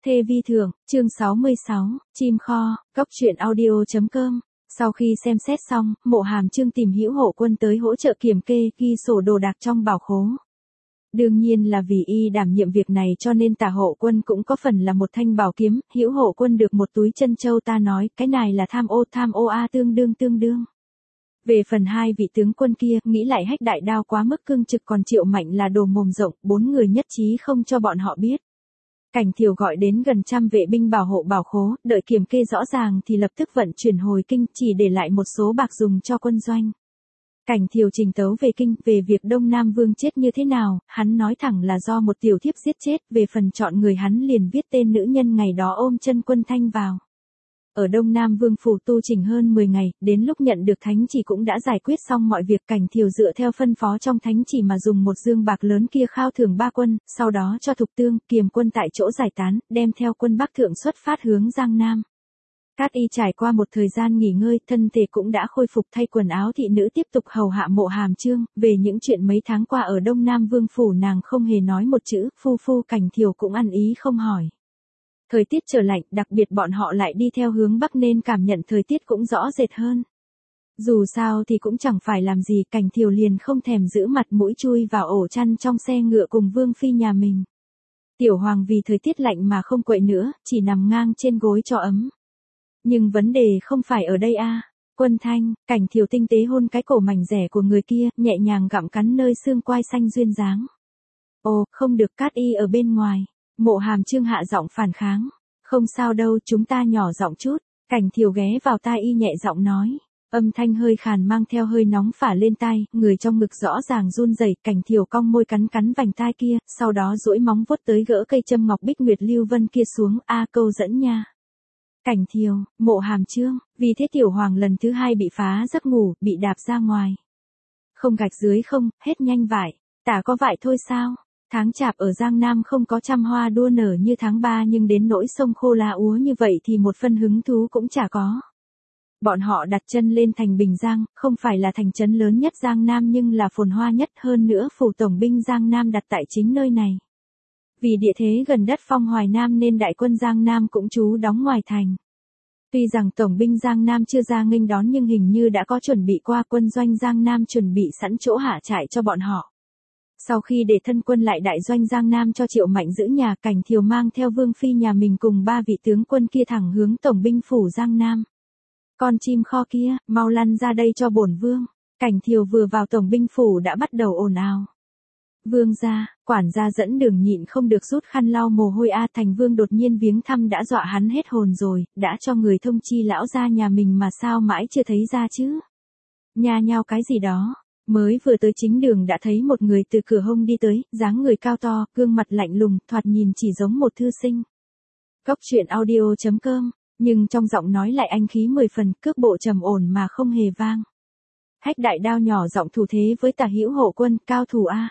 Thê vi thượng, chương 66, chim kho, cốc truyện audio.com. Sau khi xem xét xong, Mộ Hàm Chương tìm Hữu Hộ Quân tới hỗ trợ kiểm kê, ghi sổ đồ đạc trong bảo khố. Đương nhiên là vì y đảm nhiệm việc này cho nên Tả Hộ Quân cũng có phần là một thanh bảo kiếm, Hữu Hộ Quân được một túi chân châu, ta nói, cái này là tham ô a, tương đương. Về phần hai vị tướng quân kia, nghĩ lại Hách Đại Đao quá mức cương trực, còn Triệu Mạnh là đồ mồm rộng, bốn người nhất trí không cho bọn họ biết. Cảnh Thiều gọi đến gần trăm vệ binh bảo hộ bảo khố, đợi kiểm kê rõ ràng thì lập tức vận chuyển hồi kinh, chỉ để lại một số bạc dùng cho quân doanh. Cảnh Thiều trình tấu về kinh, về việc Đông Nam Vương chết như thế nào, hắn nói thẳng là do một tiểu thiếp giết chết, về phần chọn người hắn liền viết tên nữ nhân ngày đó ôm chân Quân Thanh vào. Ở Đông Nam Vương phủ tu chỉnh hơn 10 ngày, đến lúc nhận được thánh chỉ cũng đã giải quyết xong mọi việc. Cảnh Thiều dựa theo phân phó trong thánh chỉ mà dùng một dương bạc lớn kia khao thưởng 3 quân, sau đó cho Thục Tương, Kiềm quân tại chỗ giải tán, đem theo quân Bắc Thượng xuất phát hướng Giang Nam. Cát Y trải qua một thời gian nghỉ ngơi, thân thể cũng đã khôi phục, thay quần áo thị nữ tiếp tục hầu hạ Mộ Hàm Chương. Về những chuyện mấy tháng qua ở Đông Nam Vương phủ nàng không hề nói một chữ, phu Cảnh Thiều cũng ăn ý không hỏi. Thời tiết trở lạnh, đặc biệt bọn họ lại đi theo hướng Bắc nên cảm nhận thời tiết cũng rõ rệt hơn. Dù sao thì cũng chẳng phải làm gì, Cảnh Thiều liền không thèm giữ mặt mũi chui vào ổ chăn trong xe ngựa cùng Vương phi nhà mình. Tiểu Hoàng vì thời tiết lạnh mà không quậy nữa, chỉ nằm ngang trên gối cho ấm. Nhưng vấn đề không phải ở đây a. Quân Thanh, Cảnh Thiều tinh tế hôn cái cổ mảnh rẻ của người kia, nhẹ nhàng gặm cắn nơi xương quai xanh duyên dáng. Ồ, không được, Cát Y ở bên ngoài. Mộ Hàm Chương hạ giọng phản kháng. Không sao đâu, chúng ta nhỏ giọng chút. Cảnh Thiều ghé vào tai y nhẹ giọng nói. Âm thanh hơi khàn mang theo hơi nóng phả lên tai, người trong ngực rõ ràng run rẩy. Cảnh Thiều cong môi cắn vành tai kia, sau đó duỗi móng vuốt tới gỡ cây châm ngọc bích nguyệt lưu vân kia xuống, a câu dẫn nha. Cảnh Thiều, Mộ Hàm Chương, vì thế Tiểu Hoàng lần thứ 2 bị phá giấc ngủ, bị đạp ra ngoài. Không gạch dưới không, hết nhanh vải. Tả có vải thôi sao? Tháng Chạp ở Giang Nam không có trăm hoa đua nở như tháng 3, nhưng đến nỗi sông khô lá úa như vậy thì một phân hứng thú cũng chả có. Bọn họ đặt chân lên thành Bình Giang, không phải là thành trấn lớn nhất Giang Nam nhưng là phồn hoa nhất, hơn nữa phủ tổng binh Giang Nam đặt tại chính nơi này. Vì địa thế gần đất phong Hoài Nam nên đại quân Giang Nam cũng trú đóng ngoài thành. Tuy rằng tổng binh Giang Nam chưa ra nghênh đón nhưng hình như đã có chuẩn bị qua, quân doanh Giang Nam chuẩn bị sẵn chỗ hạ trại cho bọn họ. Sau khi để thân quân lại đại doanh Giang Nam cho Triệu Mạnh giữ nhà, Cảnh Thiều mang theo Vương phi nhà mình cùng 3 vị tướng quân kia thẳng hướng tổng binh phủ Giang Nam. Con chim kho kia, mau lăn ra đây cho bổn vương. Cảnh Thiều vừa vào tổng binh phủ đã bắt đầu ồn ào. Vương gia, quản gia dẫn đường nhịn không được rút khăn lau mồ hôi a. Thành Vương đột nhiên viếng thăm đã dọa hắn hết hồn rồi, đã cho người thông chi lão gia nhà mình mà sao mãi chưa thấy ra chứ. Nha nhao cái gì đó. Mới vừa tới chính đường đã thấy một người từ cửa hông đi tới, dáng người cao to, gương mặt lạnh lùng, thoạt nhìn chỉ giống một thư sinh. Cốc truyện audio.com, nhưng trong giọng nói lại anh khí 10 phần, cước bộ trầm ổn mà không hề vang. Hách Đại Đao nhỏ giọng thủ thế với Tả Hữu Hộ Quân, cao thủ a.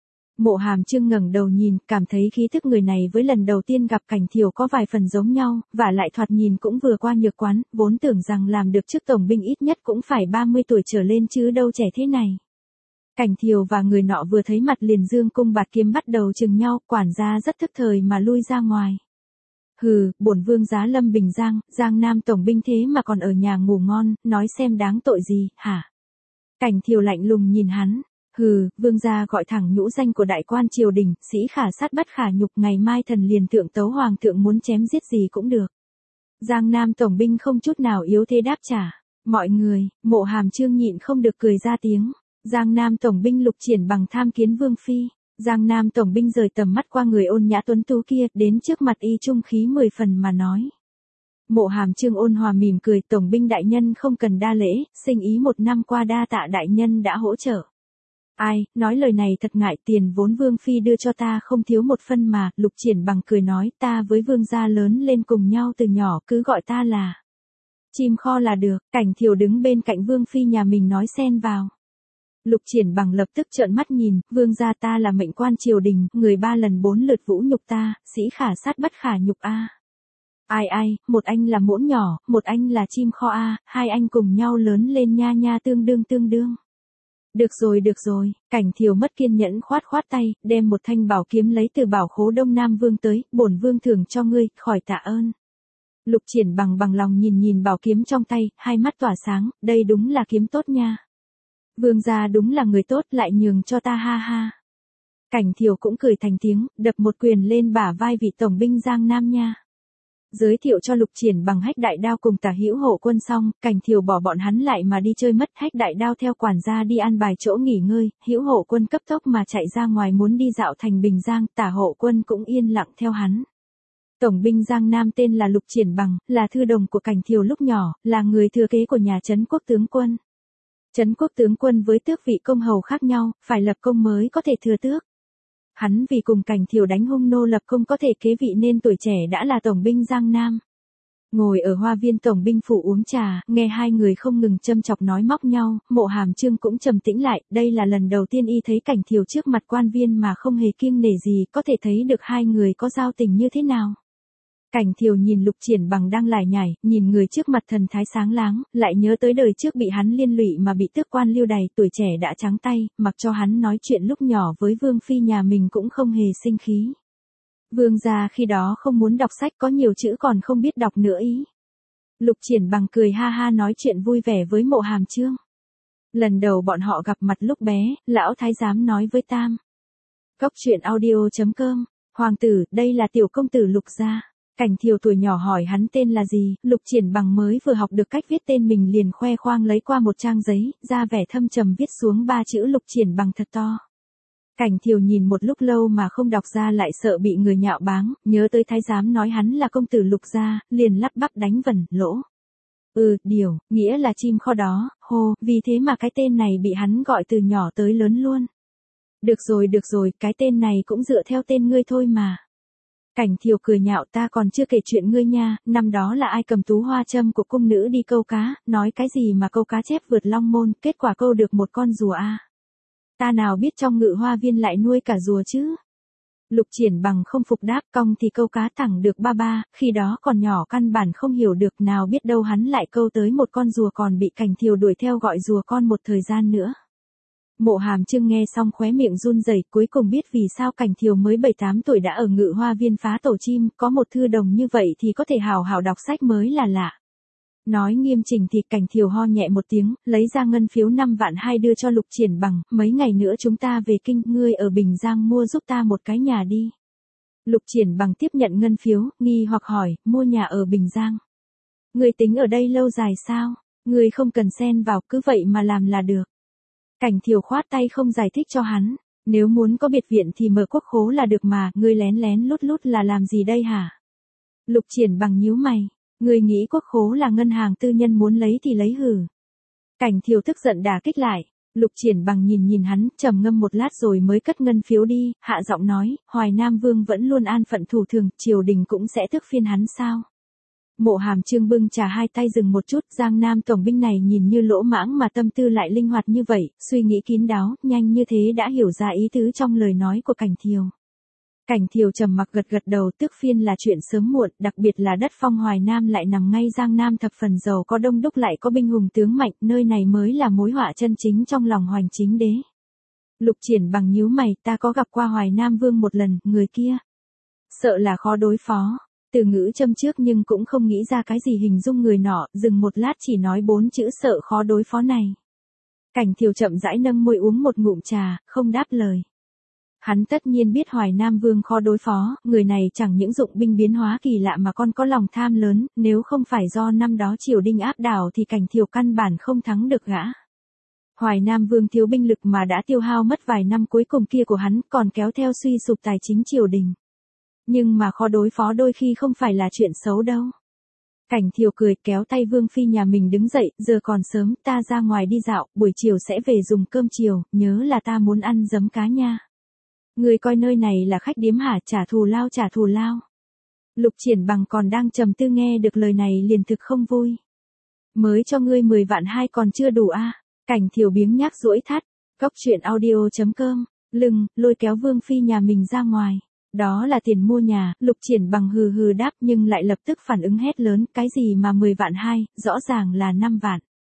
Mộ Hàm Chương ngẩng đầu nhìn, cảm thấy khí thức người này với lần đầu tiên gặp Cảnh Thiều có vài phần giống nhau, và lại thoạt nhìn cũng vừa qua nhược quán, vốn tưởng rằng làm được chức tổng binh ít nhất cũng phải 30 tuổi trở lên chứ đâu trẻ thế này. Cảnh Thiều và người nọ vừa thấy mặt liền dương cung bạt kiếm bắt đầu chừng nhau, quản gia rất thức thời mà lui ra ngoài. Hừ, bổn vương giá lâm Bình Giang, Giang Nam tổng binh thế mà còn ở nhà ngủ ngon, nói xem đáng tội gì, hả? Cảnh Thiều lạnh lùng nhìn hắn. Hừ, vương gia gọi thẳng nhũ danh của đại quan triều đình, sĩ khả sát bất khả nhục, ngày mai thần liền thượng tấu hoàng thượng muốn chém giết gì cũng được. Giang Nam tổng binh không chút nào yếu thế đáp trả. Mọi người, Mộ Hàm Chương nhịn không được cười ra tiếng. Giang Nam tổng binh Lục Triển Bằng tham kiến vương phi. Giang Nam tổng binh rời tầm mắt qua người ôn nhã tuấn tú kia, đến trước mặt y trung khí 10 phần mà nói. Mộ Hàm Chương ôn hòa mỉm cười, tổng binh đại nhân không cần đa lễ, sinh ý 1 năm qua đa tạ đại nhân đã hỗ trợ. Ai, nói lời này thật ngại, tiền vốn vương phi đưa cho ta không thiếu một phân mà. Lục Triển Bằng cười nói, ta với vương gia lớn lên cùng nhau từ nhỏ, cứ gọi ta là chim kho là được. Cảnh Thiều đứng bên cạnh vương phi nhà mình nói xen vào. Lục Triển Bằng lập tức trợn mắt nhìn, vương gia ta là mệnh quan triều đình, người 3 lần 4 lượt vũ nhục ta, sĩ khả sát bất khả nhục a. Ai, một anh là muỗng nhỏ, một anh là chim kho a, hai anh cùng nhau lớn lên nha, tương đương. Được rồi, Cảnh Thiều mất kiên nhẫn khoát khoát tay, đem một thanh bảo kiếm lấy từ bảo khố Đông Nam Vương tới, bổn vương thưởng cho ngươi, khỏi tạ ơn. Lục Triển bằng bằng lòng nhìn bảo kiếm trong tay, hai mắt tỏa sáng, đây đúng là kiếm tốt nha. Vương gia đúng là người tốt, lại nhường cho ta ha ha. Cảnh Thiều cũng cười thành tiếng, đập một quyền lên bả vai vị tổng binh Giang Nam nha. Giới thiệu cho Lục Triển bằng Hách Đại Đao cùng Tả Hữu Hộ Quân xong, Cảnh Thiều bỏ bọn hắn lại mà đi chơi mất. Hách Đại Đao theo quản gia đi an bài chỗ nghỉ ngơi, Hữu Hộ Quân cấp tốc mà chạy ra ngoài muốn đi dạo thành Bình Giang, Tả Hộ Quân cũng yên lặng theo hắn. Tổng binh Giang Nam tên là Lục Triển bằng, là thư đồng của Cảnh Thiều lúc nhỏ, là người thừa kế của nhà Trấn Quốc tướng quân. Trấn Quốc tướng quân với tước vị công hầu khác nhau, phải lập công mới có thể thừa tước. Hắn vì cùng Cảnh Thiều đánh hung nô lập công có thể kế vị nên tuổi trẻ đã là tổng binh Giang Nam. Ngồi ở hoa viên tổng binh phủ uống trà, nghe hai người không ngừng châm chọc nói móc nhau, Mộ Hàm Chương cũng trầm tĩnh lại, đây là lần đầu tiên y thấy Cảnh Thiều trước mặt quan viên mà không hề kiêng nể gì, có thể thấy được hai người có giao tình như thế nào. Cảnh Thiều nhìn Lục Triển bằng đang lải nhải, nhìn người trước mặt thần thái sáng láng, lại nhớ tới đời trước bị hắn liên lụy mà bị tước quan lưu đày, tuổi trẻ đã trắng tay, mặc cho hắn nói chuyện lúc nhỏ với Vương Phi nhà mình cũng không hề sinh khí. Vương gia khi đó không muốn đọc sách có nhiều chữ còn không biết đọc nữa ý. Lục Triển bằng cười ha ha nói chuyện vui vẻ với Mộ Hàm Chương. Lần đầu bọn họ gặp mặt lúc bé, lão thái giám nói với Tam. Cốc truyện audio.com, Hoàng tử, đây là tiểu công tử Lục gia. Cảnh Thiều tuổi nhỏ hỏi hắn tên là gì, Lục Triển bằng mới vừa học được cách viết tên mình liền khoe khoang lấy qua một trang giấy, ra vẻ thâm trầm viết xuống ba chữ Lục Triển bằng thật to. Cảnh Thiều nhìn một lúc lâu mà không đọc ra lại sợ bị người nhạo báng, nhớ tới thái giám nói hắn là công tử Lục gia, liền lắp bắp đánh vần, lỗ. Điều, nghĩa là chim kho đó, hô, vì thế mà cái tên này bị hắn gọi từ nhỏ tới lớn luôn. Được rồi, cái tên này cũng dựa theo tên ngươi thôi mà. Cảnh Thiều cười nhạo ta còn chưa kể chuyện ngươi nha, năm đó là ai cầm tú hoa châm của cung nữ đi câu cá, nói cái gì mà câu cá chép vượt long môn, kết quả câu được một con rùa a. Ta nào biết trong Ngự Hoa Viên lại nuôi cả rùa chứ. Lục Triển bằng không phục đáp, cong thì câu cá thẳng được ba, khi đó còn nhỏ căn bản không hiểu được, nào biết đâu hắn lại câu tới một con rùa còn bị Cảnh Thiều đuổi theo gọi rùa con một thời gian nữa. Mộ Hàm Chương nghe xong khóe miệng run rẩy, cuối cùng biết vì sao Cảnh Thiều mới 7-8 tuổi đã ở Ngự Hoa Viên phá tổ chim, có một thư đồng như vậy thì có thể hào hào đọc sách mới là lạ. Nói nghiêm chỉnh thì Cảnh Thiều ho nhẹ một tiếng, lấy ra ngân phiếu 5 vạn 2 đưa cho Lục Triển bằng, mấy ngày nữa chúng ta về kinh, ngươi ở Bình Giang mua giúp ta một cái nhà đi. Lục Triển bằng tiếp nhận ngân phiếu, nghi hoặc hỏi, mua nhà ở Bình Giang. Ngươi tính ở đây lâu dài sao? Ngươi không cần xen vào, cứ vậy mà làm là được. Cảnh Thiều khoát tay không giải thích cho hắn, nếu muốn có biệt viện thì mở quốc khố là được mà, ngươi lén lén lút lút là làm gì đây hả? Lục Triển bằng nhíu mày, ngươi nghĩ quốc khố là ngân hàng tư nhân muốn lấy thì lấy hử? Cảnh Thiều tức giận đả kích lại, Lục Triển bằng nhìn hắn, trầm ngâm một lát rồi mới cất ngân phiếu đi, hạ giọng nói, Hoài Nam Vương vẫn luôn an phận thủ thường, triều đình cũng sẽ thức phiên hắn sao? Mộ Hàm Chương bưng trà hai tay dừng một chút, Giang Nam tổng binh này nhìn như lỗ mãng mà tâm tư lại linh hoạt như vậy, suy nghĩ kín đáo, nhanh như thế đã hiểu ra ý tứ trong lời nói của Cảnh Thiều. Cảnh Thiều trầm mặc gật đầu, tước phiên là chuyện sớm muộn, đặc biệt là đất phong Hoài Nam lại nằm ngay Giang Nam thập phần giàu có đông đúc lại có binh hùng tướng mạnh, nơi này mới là mối họa chân chính trong lòng Hoành Chính Đế. Lục Triển bằng nhíu mày, ta có gặp qua Hoài Nam Vương một lần, người kia sợ là khó đối phó. Từ ngữ châm trước nhưng cũng không nghĩ ra cái gì hình dung người nọ, dừng một lát chỉ nói 4 chữ sợ khó đối phó này. Cảnh Thiều chậm rãi nâng môi uống một ngụm trà, không đáp lời. Hắn tất nhiên biết Hoài Nam Vương khó đối phó, người này chẳng những dụng binh biến hóa kỳ lạ mà còn có lòng tham lớn, nếu không phải do năm đó triều đình áp đảo thì Cảnh Thiều căn bản không thắng được gã. Hoài Nam Vương thiếu binh lực mà đã tiêu hao mất vài năm cuối cùng kia của hắn, còn kéo theo suy sụp tài chính triều đình. Nhưng mà khó đối phó đôi khi không phải là chuyện xấu đâu. Cảnh Thiều cười kéo tay Vương Phi nhà mình đứng dậy, giờ còn sớm, ta ra ngoài đi dạo, buổi chiều sẽ về dùng cơm chiều, nhớ là ta muốn ăn giấm cá nha. Người coi nơi này là khách điếm hả, trả thù lao. Lục Triển bằng còn đang trầm tư nghe được lời này liền thực không vui. Mới cho ngươi 10 vạn 2 còn chưa đủ à? Cảnh Thiều biếng nhác duỗi thắt, cốc truyện audio.com, lôi kéo Vương Phi nhà mình ra ngoài. Đó là tiền mua nhà, Lục Triển bằng hừ đáp nhưng lại lập tức phản ứng hét lớn, cái gì mà 10 vạn 2, rõ ràng là 5 vạn.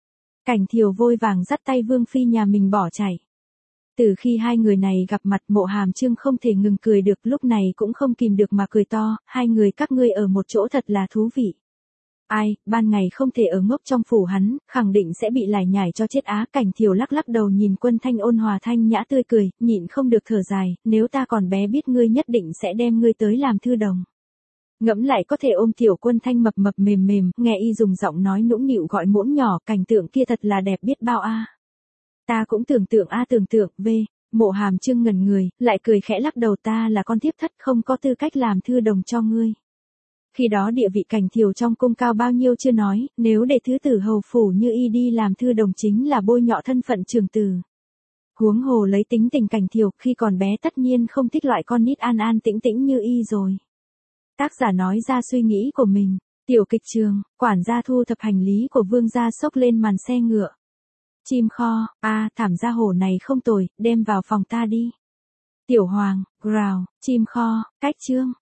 Cảnh Thiều vội vàng dắt tay Vương Phi nhà mình bỏ chạy. Từ khi hai người này gặp mặt Mộ Hàm Trương không thể ngừng cười được, lúc này cũng không kìm được mà cười to, hai người các ngươi ở một chỗ thật là thú vị. Ai, ban ngày không thể ở ngốc trong phủ hắn, khẳng định sẽ bị lải nhải cho chết á. Cảnh Thiều lắc lắc đầu nhìn Quân Thanh ôn hòa thanh nhã tươi cười, nhịn không được thở dài, nếu ta còn bé biết ngươi nhất định sẽ đem ngươi tới làm thư đồng. Ngẫm lại có thể ôm Tiểu Quân Thanh mập mập mềm mềm, nghe y dùng giọng nói nũng nịu gọi muỗng nhỏ, cảnh tượng kia thật là đẹp biết bao a. Ta cũng tưởng tượng tưởng tượng, Mộ Hàm Trương ngẩn người, lại cười khẽ lắc đầu, ta là con thiếp thất không có tư cách làm thư đồng cho ngươi. Khi đó địa vị Cảnh Thiều trong cung cao bao nhiêu chưa nói, nếu để thứ tử hầu phủ như y đi làm thư đồng chính là bôi nhọ thân phận trường tử. Huống hồ lấy tính tình Cảnh Thiều khi còn bé tất nhiên không thích loại con nít an an tĩnh tĩnh như y rồi. Tác giả nói ra suy nghĩ của mình. Tiểu kịch trường, quản gia thu thập hành lý của vương gia xốc lên màn xe ngựa. Chim kho, thảm gia hổ này không tồi, đem vào phòng ta đi. Tiểu Hoàng, growl, chim kho, cách chương.